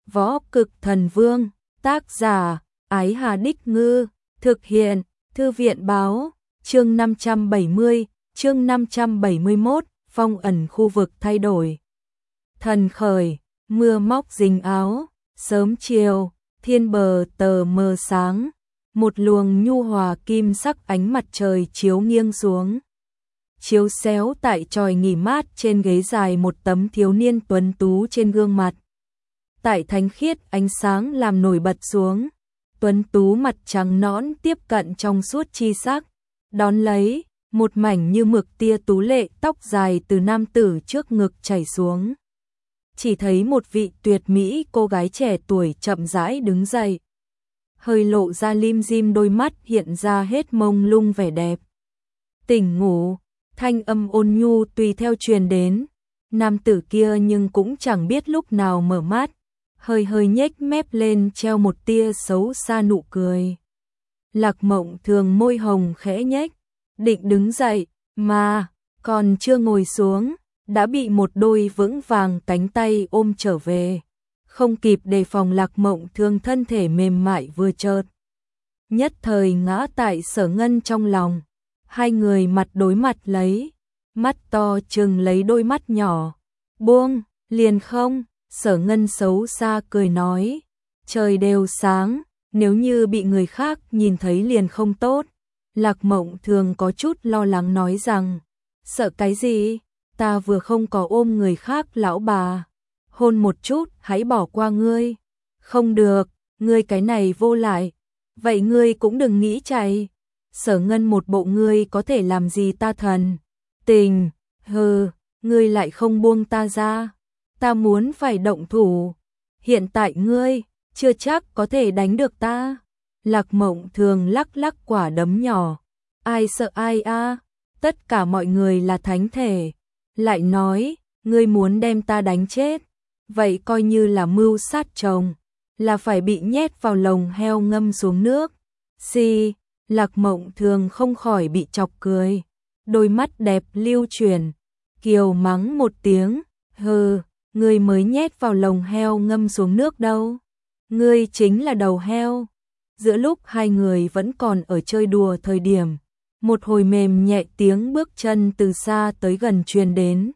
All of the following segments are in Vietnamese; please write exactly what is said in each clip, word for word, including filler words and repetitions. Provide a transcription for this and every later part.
Võ Cực Thần Vương, tác giả, Ái Hà Đích Ngư, thực hiện, Thư viện Báo, chương năm trăm bảy mươi, chương năm trăm bảy mươi mốt, phong ẩn khu vực thay đổi. Thần khởi, mưa móc dính áo, sớm chiều, thiên bờ tờ mờ sáng, một luồng nhu hòa kim sắc ánh mặt trời chiếu nghiêng xuống. Chiếu xéo tại chòi nghỉ mát trên ghế dài một tấm thiếu niên tuấn tú trên gương mặt. Tại thánh khiết ánh sáng làm nổi bật xuống, tuấn tú mặt trắng nõn tiếp cận trong suốt chi sắc, đón lấy, một mảnh như mực tia tú lệ tóc dài từ nam tử trước ngực chảy xuống. Chỉ thấy một vị tuyệt mỹ cô gái trẻ tuổi chậm rãi đứng dậy. Hơi lộ ra lim dim đôi mắt hiện ra hết mông lung vẻ đẹp. Tỉnh ngủ, thanh âm ôn nhu tùy theo truyền đến. Nam tử kia nhưng cũng chẳng biết lúc nào mở mắt, hơi hơi nhếch mép lên treo một tia xấu xa nụ cười. Lạc Mộng Thường môi hồng khẽ nhếch, định đứng dậy, mà còn chưa ngồi xuống, đã bị một đôi vững vàng cánh tay ôm trở về. Không kịp đề phòng, Lạc Mộng Thường thân thể mềm mại vừa chợt nhất thời ngã tại Sở Ngân trong lòng. Hai người mặt đối mặt lấy, mắt to trừng lấy đôi mắt nhỏ. Buông, liền không? Sở Ngân xấu xa cười nói. Trời đều sáng, nếu như bị người khác nhìn thấy liền không tốt. Lạc Mộng Thường có chút lo lắng nói rằng, sợ cái gì? Ta vừa không có ôm người khác lão bà. Hôn một chút, hãy bỏ qua ngươi. Không được, ngươi cái này vô lại. Vậy ngươi cũng đừng nghĩ chạy. Sở Ngân một bộ ngươi có thể làm gì ta thần. Tình, hừ, ngươi lại không buông ta ra. Ta muốn phải động thủ. Hiện tại ngươi, chưa chắc có thể đánh được ta. Lạc Mộng Thường lắc lắc quả đấm nhỏ. Ai sợ ai a? Tất cả mọi người là thánh thể. Lại nói, ngươi muốn đem ta đánh chết. Vậy coi như là mưu sát chồng, là phải bị nhét vào lồng heo ngâm xuống nước. Xì, Lạc Mộng Thường không khỏi bị chọc cười. Đôi mắt đẹp lưu chuyển, kiều mắng một tiếng. Hừ, ngươi mới nhét vào lồng heo ngâm xuống nước đâu. Ngươi chính là đầu heo. Giữa lúc hai người vẫn còn ở chơi đùa thời điểm, một hồi mềm nhẹ tiếng bước chân từ xa tới gần truyền đến.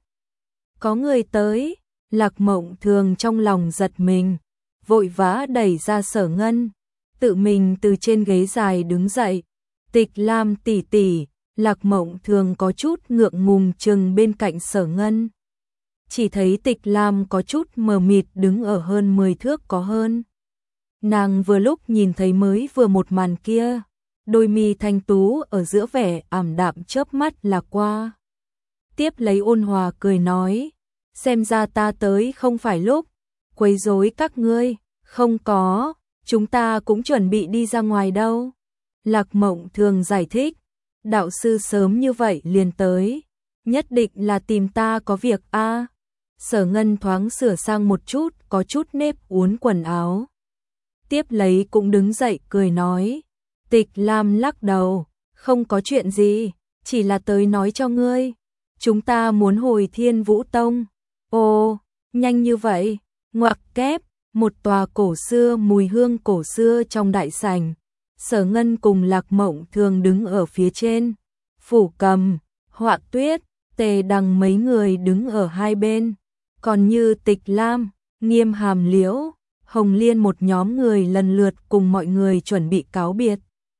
Có người tới. Lạc Mộng Thường trong lòng giật mình, vội vã đẩy ra Sở Ngân, tự mình từ trên ghế dài đứng dậy. Tịch Lam tỷ tỷ. Lạc Mộng Thường có chút ngượng ngùng chừng bên cạnh Sở Ngân. Chỉ thấy Tịch Lam có chút mờ mịt đứng ở hơn mười thước có hơn. Nàng vừa lúc nhìn thấy mới vừa một màn kia, đôi mi thanh tú ở giữa vẻ ảm đạm chớp mắt là qua. Tiếp lấy ôn hòa cười nói, xem ra ta tới không phải lúc quấy rối các ngươi. Không có, chúng ta cũng chuẩn bị đi ra ngoài đâu. Lạc Mộng Thường giải thích, đạo sư sớm như vậy liền tới, nhất định là tìm ta có việc a. À. Sở Ngân thoáng sửa sang một chút, có chút nếp uốn quần áo. Tiếp lấy cũng đứng dậy cười nói. Tịch Lam lắc đầu, không có chuyện gì, chỉ là tới nói cho ngươi, chúng ta muốn hồi Thiên Vũ Tông. Ồ, nhanh như vậy? Ngoặc kép, một tòa cổ xưa mùi hương cổ xưa trong đại sảnh. Sở Ngân cùng Lạc Mộng Thường đứng ở phía trên. Phủ Cầm, Họa Tuyết, Tề Đằng mấy người đứng ở hai bên. Còn như Tịch Lam, Nghiêm Hàm Liễu, Hồng Liên một nhóm người lần lượt cùng mọi người chuẩn bị cáo biệt.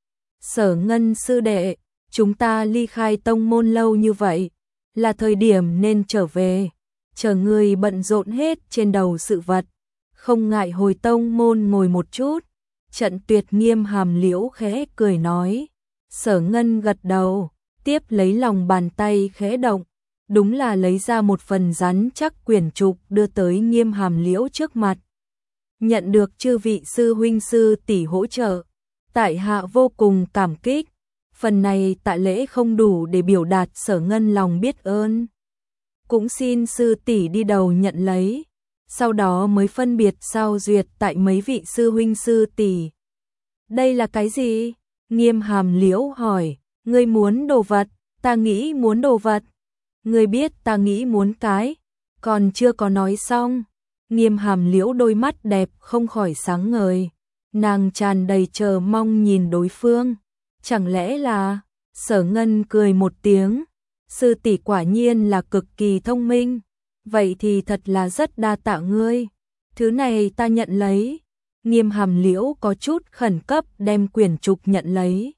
Sở Ngân sư đệ, chúng ta ly khai tông môn lâu như vậy, là thời điểm nên trở về. Chờ người bận rộn hết trên đầu sự vật, không ngại hồi tông môn ngồi một chút. Trận Tuyệt Nghiêm Hàm Liễu khẽ cười nói. Sở Ngân gật đầu, tiếp lấy lòng bàn tay khẽ động, đúng là lấy ra một phần rắn chắc quyển trục đưa tới Nghiêm Hàm Liễu trước mặt. Nhận được chư vị sư huynh sư tỷ hỗ trợ, tại hạ vô cùng cảm kích. Phần này tạ lễ không đủ để biểu đạt Sở Ngân lòng biết ơn, cũng xin sư tỷ đi đầu nhận lấy, sau đó mới phân biệt sao duyệt tại mấy vị sư huynh sư tỷ. Đây là cái gì? Nghiêm Hàm Liễu hỏi. Ngươi muốn đồ vật? Ta nghĩ muốn đồ vật. Ngươi biết ta nghĩ muốn cái, còn chưa có nói xong. Nghiêm Hàm Liễu đôi mắt đẹp không khỏi sáng ngời, nàng tràn đầy chờ mong nhìn đối phương. Chẳng lẽ là... Sở Ngân cười một tiếng, sư tỷ quả nhiên là cực kỳ thông minh, vậy thì thật là rất đa tạ ngươi, thứ này ta nhận lấy. Nghiêm Hàm Liễu có chút khẩn cấp đem quyển trục nhận lấy.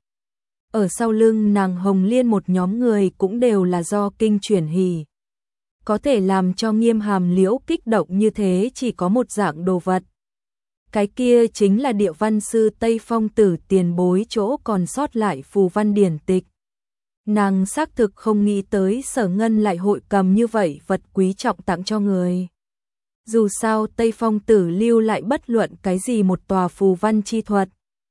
Ở sau lưng nàng Hồng Liên một nhóm người cũng đều là do kinh chuyển hỉ. Có thể làm cho Nghiêm Hàm Liễu kích động như thế chỉ có một dạng đồ vật. Cái kia chính là Địa Văn sư Tây Phong Tử tiền bối chỗ còn sót lại phù văn điển tịch. Nàng xác thực không nghĩ tới Sở Ngân lại hội cầm như vậy vật quý trọng tặng cho người. Dù sao Tây Phong Tử lưu lại bất luận cái gì một tòa phù văn chi thuật,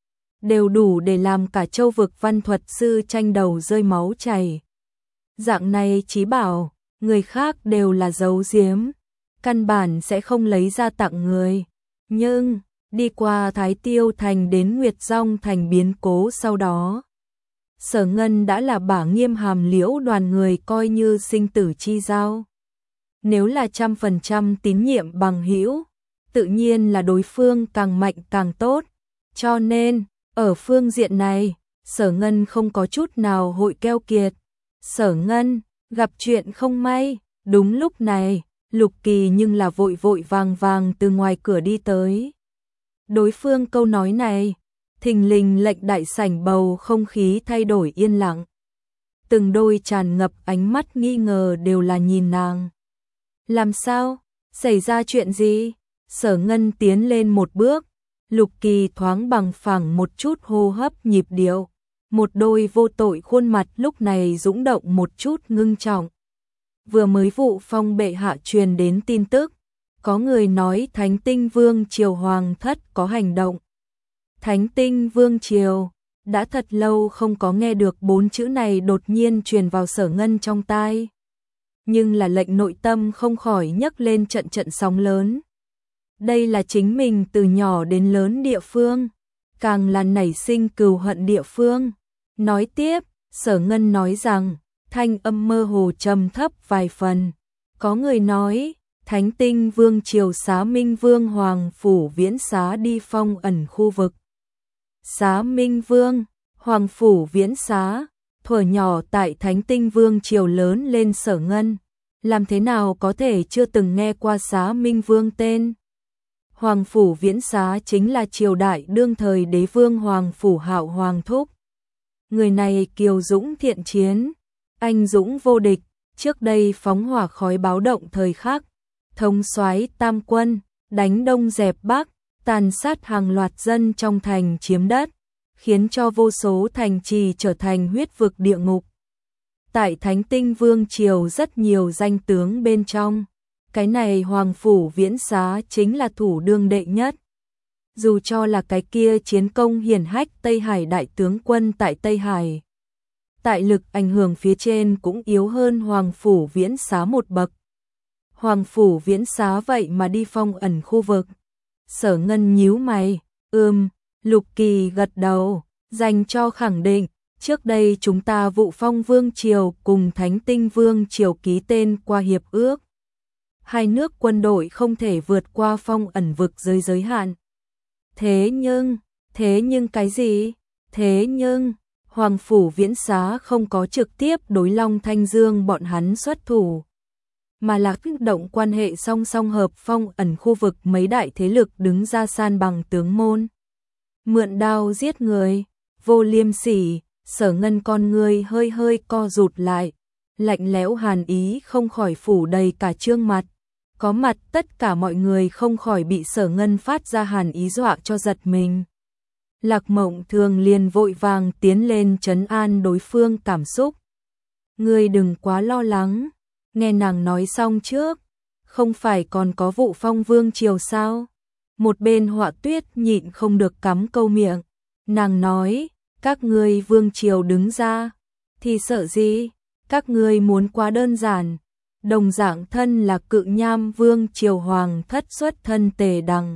đều đủ để làm cả châu vực văn thuật sư tranh đầu rơi máu chảy. Dạng này chí bảo, người khác đều là giấu giếm, căn bản sẽ không lấy ra tặng người. Nhưng, đi qua Thái Tiêu Thành đến Nguyệt Dong Thành biến cố sau đó, Sở Ngân đã là bả Nghiêm Hàm Liễu đoàn người coi như sinh tử chi giao. Nếu là trăm phần trăm tín nhiệm bằng hữu, tự nhiên là đối phương càng mạnh càng tốt. Cho nên, ở phương diện này, Sở Ngân không có chút nào hội keo kiệt. Sở Ngân, gặp chuyện không may, đúng lúc này, Lục Kỳ nhưng là vội vội vàng vàng từ ngoài cửa đi tới. Đối phương câu nói này, thình lình lệnh đại sảnh bầu không khí thay đổi yên lặng. Từng đôi tràn ngập ánh mắt nghi ngờ đều là nhìn nàng. Làm sao? Xảy ra chuyện gì? Sở Ngân tiến lên một bước, Lục Kỳ thoáng bằng phẳng một chút hô hấp nhịp điệu, một đôi vô tội khuôn mặt lúc này dũng động một chút ngưng trọng. Vừa mới vụ phong bệ hạ truyền đến tin tức, có người nói Thánh Tinh Vương Triều Hoàng thất có hành động. Thánh Tinh Vương Triều, đã thật lâu không có nghe được bốn chữ này đột nhiên truyền vào Sở Ngân trong tai. Nhưng là lệnh nội tâm không khỏi nhấc lên trận trận sóng lớn. Đây là chính mình từ nhỏ đến lớn địa phương, càng là nảy sinh cừu hận địa phương. Nói tiếp, Sở Ngân nói rằng, thanh âm mơ hồ trầm thấp vài phần. Có người nói, Thánh Tinh Vương Triều xá Minh Vương Hoàng Phủ viễn xá đi phong ẩn khu vực. Xá Minh Vương, Hoàng Phủ viễn xá, thuở nhỏ tại Thánh Tinh Vương Triều lớn lên Sở Ngân, làm thế nào có thể chưa từng nghe qua xá Minh Vương tên. Hoàng Phủ viễn xá chính là triều đại đương thời đế vương Hoàng Phủ Hạo Hoàng Thúc. Người này kiêu dũng thiện chiến, anh dũng vô địch, trước đây phóng hỏa khói báo động thời khắc, thống soái tam quân, đánh đông dẹp bắc, tàn sát hàng loạt dân trong thành chiếm đất, khiến cho vô số thành trì trở thành huyết vực địa ngục. Tại Thánh Tinh Vương Triều rất nhiều danh tướng bên trong, cái này Hoàng Phủ viễn xá chính là thủ đương đệ nhất. Dù cho là cái kia chiến công hiển hách Tây Hải đại tướng quân tại Tây Hải, tại lực ảnh hưởng phía trên cũng yếu hơn Hoàng Phủ viễn xá một bậc. Hoàng Phủ viễn xá vậy mà đi phong ẩn khu vực. Sở Ngân nhíu mày, ừm, Lục Kỳ gật đầu, dành cho khẳng định, trước đây chúng ta vụ phong Vương Triều cùng Thánh Tinh Vương Triều ký tên qua hiệp ước. Hai nước quân đội không thể vượt qua phong ẩn vực giới giới hạn. Thế nhưng, thế nhưng cái gì? Thế nhưng, Hoàng Phủ viễn xá không có trực tiếp đối Long Thanh Dương bọn hắn xuất thủ, mà là kích động quan hệ song song hợp phong ẩn khu vực mấy đại thế lực đứng ra san bằng tướng môn. Mượn đao giết người, vô liêm sỉ. Sở Ngân con người hơi hơi co rụt lại, lạnh lẽo hàn ý không khỏi phủ đầy cả trương mặt. Có mặt tất cả mọi người không khỏi bị Sở Ngân phát ra hàn ý dọa cho giật mình. Lạc Mộng Thường liền vội vàng tiến lên trấn an đối phương cảm xúc. Ngươi đừng quá lo lắng, nghe nàng nói xong trước, không phải còn có vụ phong Vương Triều sao? Một bên Họa Tuyết nhịn không được cắm câu miệng, nàng nói, các ngươi Vương Triều đứng ra, thì sợ gì, các ngươi muốn quá đơn giản. Đồng dạng thân là Cự Nham Vương Triều Hoàng thất xuất thân Tề Đằng.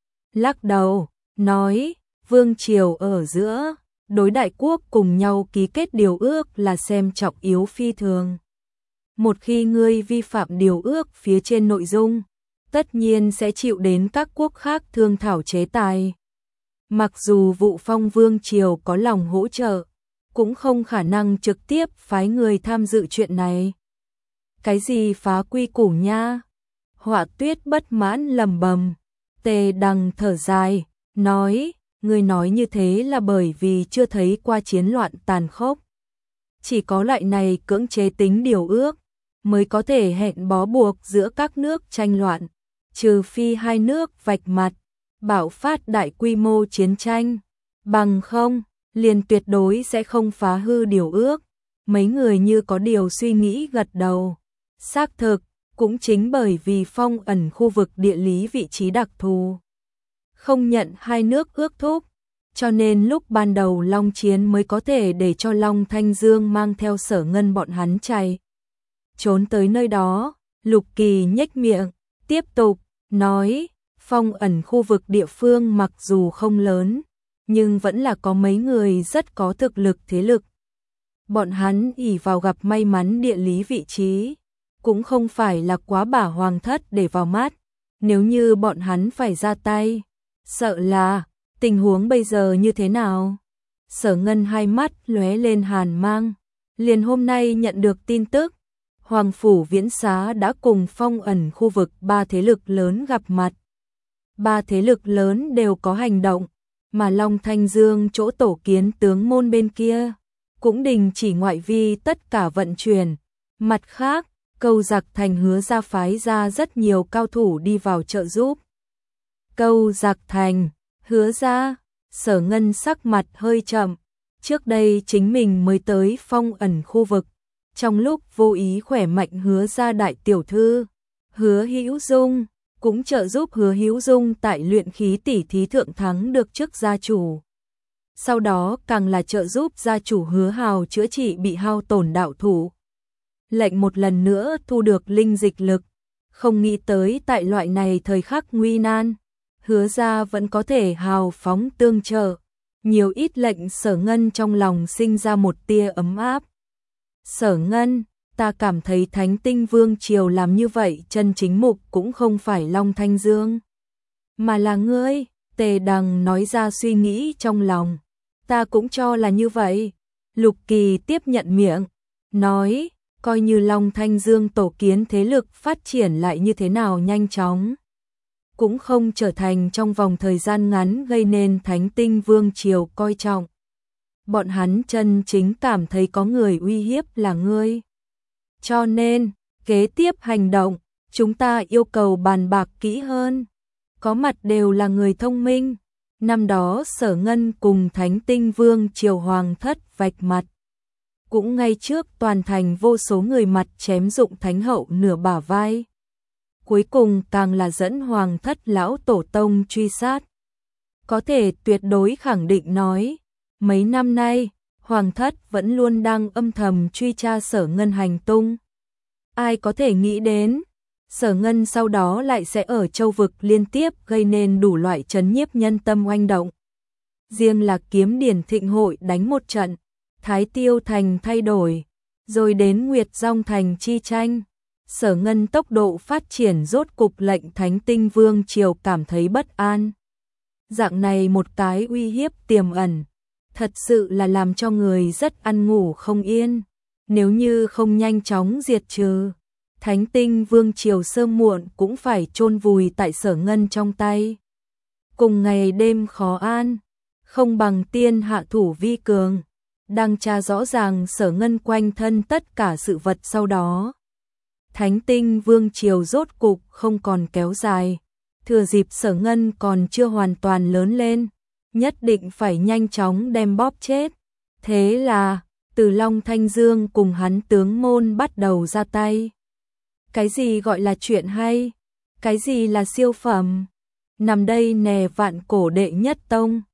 Lắc đầu, nói, Vương Triều ở giữa, đối đại quốc cùng nhau ký kết điều ước là xem trọng yếu phi thường. Một khi ngươi vi phạm điều ước phía trên nội dung, tất nhiên sẽ chịu đến các quốc khác thương thảo chế tài. Mặc dù Vụ Phong Vương Triều có lòng hỗ trợ, cũng không khả năng trực tiếp phái người tham dự chuyện này. Cái gì phá quy củ nha? Họa Tuyết bất mãn lầm bầm. Tề Đằng thở dài, nói, người nói như thế là bởi vì chưa thấy qua chiến loạn tàn khốc. Chỉ có loại này cưỡng chế tính điều ước, mới có thể hẹn bó buộc giữa các nước tranh loạn, trừ phi hai nước vạch mặt, bạo phát đại quy mô chiến tranh, bằng không, liền tuyệt đối sẽ không phá hư điều ước. Mấy người như có điều suy nghĩ gật đầu. Xác thực, cũng chính bởi vì phong ẩn khu vực địa lý vị trí đặc thù, không nhận hai nước ước thúc, cho nên lúc ban đầu Long Chiến mới có thể để cho Long Thanh Dương mang theo Sở Ngân bọn hắn chạy trốn tới nơi đó. Lục Kỳ nhếch miệng, tiếp tục nói, phong ẩn khu vực địa phương mặc dù không lớn, nhưng vẫn là có mấy người rất có thực lực thế lực. Bọn hắn ỷ vào gặp may mắn địa lý vị trí, cũng không phải là quá bả hoàng thất để vào mắt. Nếu như bọn hắn phải ra tay, sợ là tình huống bây giờ như thế nào? Sở Ngân hai mắt lóe lên hàn mang, liền hôm nay nhận được tin tức, Hoàng phủ Viễn Xá đã cùng phong ẩn khu vực ba thế lực lớn gặp mặt. Ba thế lực lớn đều có hành động, mà Long Thanh Dương chỗ tổ kiến tướng môn bên kia cũng đình chỉ ngoại vi tất cả vận chuyển. Mặt khác, Câu Giặc Thành hứa ra phái ra rất nhiều cao thủ đi vào trợ giúp. Câu Giặc Thành, hứa ra, Sở Ngân sắc mặt hơi chậm, trước đây chính mình mới tới phong ẩn khu vực, trong lúc vô ý khỏe mạnh hứa ra đại tiểu thư, Hứa Hữu Dung, cũng trợ giúp Hứa Hữu Dung tại luyện khí tỷ thí thượng thắng được chức gia chủ. Sau đó càng là trợ giúp gia chủ Hứa Hào chữa trị bị hao tổn đạo thủ. Lệnh một lần nữa thu được linh dịch lực, không nghĩ tới tại loại này thời khắc nguy nan, Hứa ra vẫn có thể hào phóng tương trợ. Nhiều ít lệnh Sở Ngân trong lòng sinh ra một tia ấm áp. Sở Ngân, ta cảm thấy Thánh Tinh Vương Triều làm như vậy chân chính mục cũng không phải Long Thanh Dương, mà là ngươi. Tề Đằng nói ra suy nghĩ trong lòng. Ta cũng cho là như vậy. Lục Kỳ tiếp nhận miệng, nói, coi như Long Thanh Dương tổ kiến thế lực phát triển lại như thế nào nhanh chóng, cũng không trở thành trong vòng thời gian ngắn gây nên Thánh Tinh Vương Triều coi trọng. Bọn hắn chân chính cảm thấy có người uy hiếp là ngươi. Cho nên, kế tiếp hành động, chúng ta yêu cầu bàn bạc kỹ hơn. Có mặt đều là người thông minh. Năm đó Sở Ngân cùng Thánh Tinh Vương Triều Hoàng thất vạch mặt, cũng ngay trước toàn thành vô số người mặt chém dụng Thánh Hậu nửa bả vai. Cuối cùng càng là dẫn Hoàng thất lão tổ tông truy sát. Có thể tuyệt đối khẳng định nói, mấy năm nay, Hoàng thất vẫn luôn đang âm thầm truy tra Sở Ngân hành tung. Ai có thể nghĩ đến, Sở Ngân sau đó lại sẽ ở châu vực liên tiếp gây nên đủ loại chấn nhiếp nhân tâm oanh động. Riêng là Kiếm Điển Thịnh hội đánh một trận, Thái Tiêu Thành thay đổi, rồi đến Nguyệt Dong Thành chi tranh. Sở Ngân tốc độ phát triển rốt cục lệnh Thánh Tinh Vương Triều cảm thấy bất an. Dạng này một cái uy hiếp tiềm ẩn, thật sự là làm cho người rất ăn ngủ không yên. Nếu như không nhanh chóng diệt trừ, Thánh Tinh Vương Triều sớm muộn cũng phải chôn vùi tại Sở Ngân trong tay. Cùng ngày đêm khó an, không bằng tiên hạ thủ vi cường, đang tra rõ ràng Sở Ngân quanh thân tất cả sự vật. Sau đó, Thánh Tinh Vương Triều rốt cục không còn kéo dài, thừa dịp Sở Ngân còn chưa hoàn toàn lớn lên, nhất định phải nhanh chóng đem bóp chết. Thế là, từ Long Thanh Dương cùng hắn tướng môn bắt đầu ra tay. Cái gì gọi là chuyện hay? Cái gì là siêu phẩm? Nằm đây nè vạn cổ đệ nhất tông.